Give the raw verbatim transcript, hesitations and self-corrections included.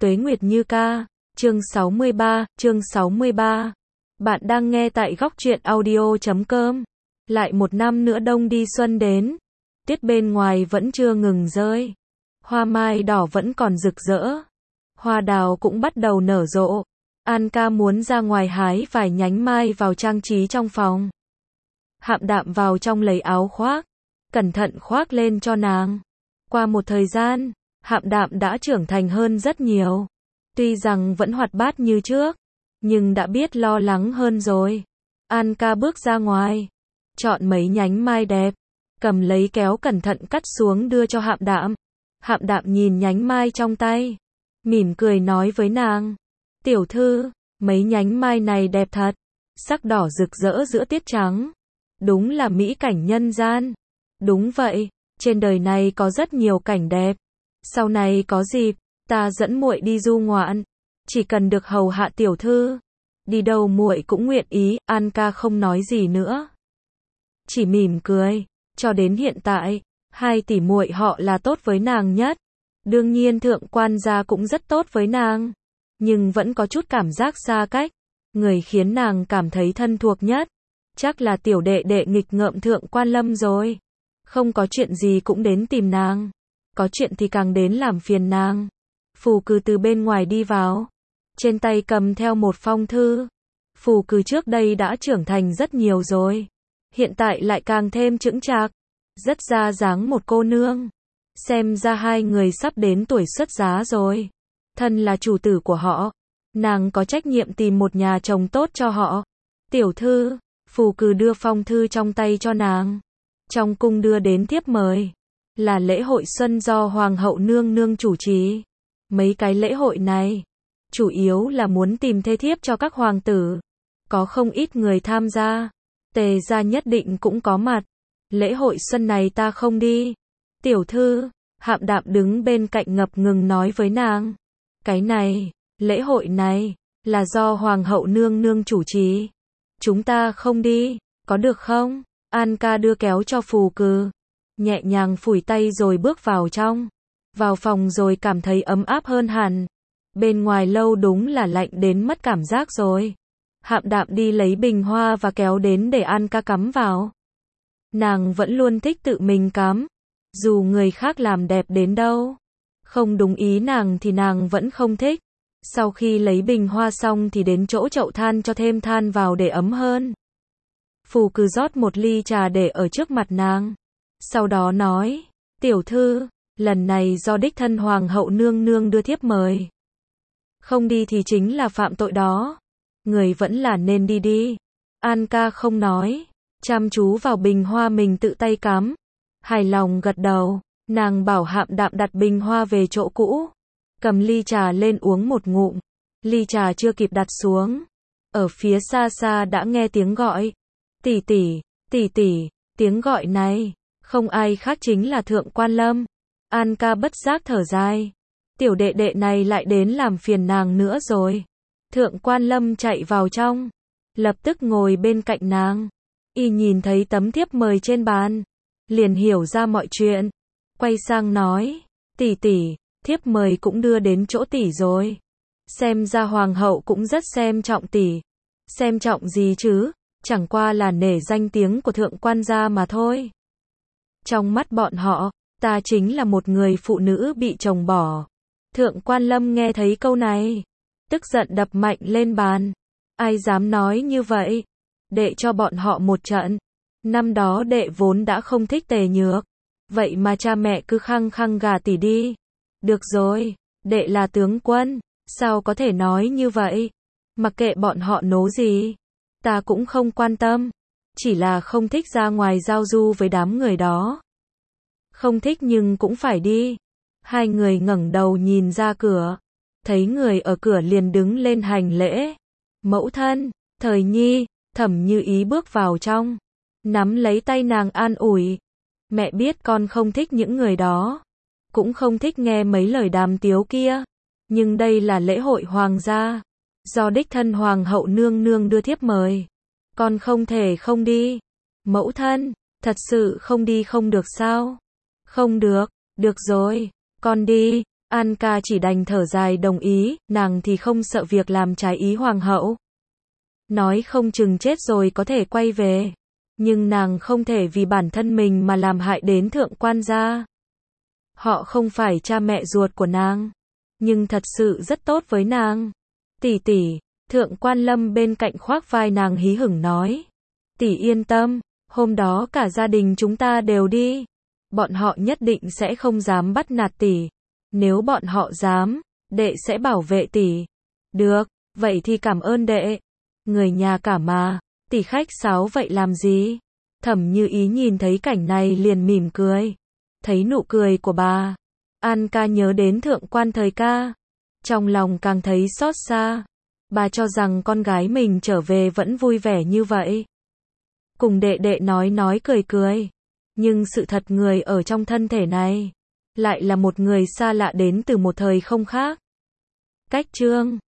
Tuế Nguyệt Như Ca, chương sáu mươi ba, chương sáu mươi ba. Bạn đang nghe tại góc truyện audio chấm com. Lại một năm nữa đông đi xuân đến. Tuyết bên ngoài vẫn chưa ngừng rơi. Hoa mai đỏ vẫn còn rực rỡ. Hoa đào cũng bắt đầu nở rộ. An ca muốn ra ngoài hái vài nhánh mai vào trang trí trong phòng. Hạm Đạm vào trong lấy áo khoác, cẩn thận khoác lên cho nàng. Qua một thời gian, Hạm Đạm đã trưởng thành hơn rất nhiều. Tuy rằng vẫn hoạt bát như trước, nhưng đã biết lo lắng hơn rồi. An ca bước ra ngoài, chọn mấy nhánh mai đẹp, cầm lấy kéo cẩn thận cắt xuống đưa cho Hạm Đạm. Hạm Đạm nhìn nhánh mai trong tay, mỉm cười nói với nàng, tiểu thư, mấy nhánh mai này đẹp thật, sắc đỏ rực rỡ giữa tiết trắng, đúng là mỹ cảnh nhân gian. Đúng vậy, trên đời này có rất nhiều cảnh đẹp. Sau này có dịp, ta dẫn muội đi du ngoạn, chỉ cần được hầu hạ tiểu thư, đi đâu muội cũng nguyện ý. An ca không nói gì nữa, chỉ mỉm cười. Cho đến hiện tại, hai tỷ muội họ là tốt với nàng nhất. Đương nhiên thượng quan gia cũng rất tốt với nàng, nhưng vẫn có chút cảm giác xa cách. Người khiến nàng cảm thấy thân thuộc nhất, chắc là tiểu đệ đệ nghịch ngợm Thượng Quan Lâm rồi. Không có chuyện gì cũng đến tìm nàng, có chuyện thì càng đến làm phiền nàng. Phù Cừ từ bên ngoài đi vào, trên tay cầm theo một phong thư. Phù Cừ trước đây đã trưởng thành rất nhiều rồi, hiện tại lại càng thêm chững chạc, rất ra dáng một cô nương. Xem ra hai người sắp đến tuổi xuất giá rồi. Thân là chủ tử của họ, nàng có trách nhiệm tìm một nhà chồng tốt cho họ. Tiểu thư, Phù Cừ đưa phong thư trong tay cho nàng. Trong cung đưa đến thiếp mời, là lễ hội xuân do Hoàng hậu nương nương chủ trì. Mấy cái lễ hội này, chủ yếu là muốn tìm thê thiếp cho các hoàng tử. Có không ít người tham gia, Tề gia nhất định cũng có mặt. Lễ hội xuân này ta không đi. Tiểu thư, Hạm Đạm đứng bên cạnh ngập ngừng nói với nàng. Cái này, lễ hội này, là do Hoàng hậu nương nương chủ trì. Chúng ta không đi, có được không? An ca đưa kéo cho Phù Cừ, nhẹ nhàng phủi tay rồi bước vào trong. Vào phòng rồi cảm thấy ấm áp hơn hẳn. Bên ngoài lâu đúng là lạnh đến mất cảm giác rồi. Hạm Đạm đi lấy bình hoa và kéo đến để An ca cắm vào. Nàng vẫn luôn thích tự mình cắm, dù người khác làm đẹp đến đâu, không đúng ý nàng thì nàng vẫn không thích. Sau khi lấy bình hoa xong thì đến chỗ chậu than cho thêm than vào để ấm hơn. Phù Cừ rót một ly trà để ở trước mặt nàng, sau đó nói, tiểu thư, lần này do đích thân Hoàng hậu nương nương đưa thiếp mời. Không đi thì chính là phạm tội đó. Người vẫn là nên đi đi. An ca không nói, chăm chú vào bình hoa mình tự tay cắm. Hài lòng gật đầu, nàng bảo Hạm Đạm đặt bình hoa về chỗ cũ. Cầm ly trà lên uống một ngụm. Ly trà chưa kịp đặt xuống, ở phía xa xa đã nghe tiếng gọi. Tỷ tỷ, tỷ tỷ. Tiếng gọi này, không ai khác chính là Thượng Quan Lâm. An ca bất giác thở dài. Tiểu đệ đệ này lại đến làm phiền nàng nữa rồi. Thượng Quan Lâm chạy vào trong, lập tức ngồi bên cạnh nàng. Y nhìn thấy tấm thiếp mời trên bàn, liền hiểu ra mọi chuyện. Quay sang nói, tỷ tỷ, thiếp mời cũng đưa đến chỗ tỷ rồi. Xem ra Hoàng hậu cũng rất xem trọng tỷ. Xem trọng gì chứ, chẳng qua là nể danh tiếng của Thượng Quan gia mà thôi. Trong mắt bọn họ, ta chính là một người phụ nữ bị chồng bỏ. Thượng Quan Lâm nghe thấy câu này, tức giận đập mạnh lên bàn. Ai dám nói như vậy? Đệ cho bọn họ một trận. Năm đó đệ vốn đã không thích Tề Nhược, vậy mà cha mẹ cứ khăng khăng gả tỷ đi. Được rồi, đệ là tướng quân, sao có thể nói như vậy? Mặc kệ bọn họ nố gì, ta cũng không quan tâm. Chỉ là không thích ra ngoài giao du với đám người đó. Không thích nhưng cũng phải đi. Hai người ngẩng đầu nhìn ra cửa, thấy người ở cửa liền đứng lên hành lễ. Mẫu thân, Thời Nhi. Thẩm Như Ý bước vào trong, nắm lấy tay nàng an ủi. Mẹ biết con không thích những người đó, cũng không thích nghe mấy lời đàm tiếu kia, nhưng đây là lễ hội hoàng gia, do đích thân Hoàng hậu nương nương đưa thiếp mời, con không thể không đi. Mẫu thân, thật sự không đi không được sao? Không được, được rồi, con đi. An ca chỉ đành thở dài đồng ý, nàng thì không sợ việc làm trái ý hoàng hậu. Nói không chừng chết rồi có thể quay về. Nhưng nàng không thể vì bản thân mình mà làm hại đến thượng quan gia. Họ không phải cha mẹ ruột của nàng, nhưng thật sự rất tốt với nàng. Tỷ tỷ, thượng quan Lâm bên cạnh khoác vai nàng hí hửng nói. Tỷ yên tâm, hôm đó cả gia đình chúng ta đều đi. Bọn họ nhất định sẽ không dám bắt nạt tỷ. Nếu bọn họ dám, đệ sẽ bảo vệ tỷ. Được, vậy thì cảm ơn đệ. Người nhà cả mà, tỷ khách sáo vậy làm gì? Thẩm Như Ý nhìn thấy cảnh này liền mỉm cười. Thấy nụ cười của bà, An ca nhớ đến thượng quan thời ca. Trong lòng càng thấy xót xa. Bà cho rằng con gái mình trở về vẫn vui vẻ như vậy. Cùng đệ đệ nói nói cười cười. Nhưng sự thật người ở trong thân thể này lại là một người xa lạ đến từ một thời không khác. Cách chương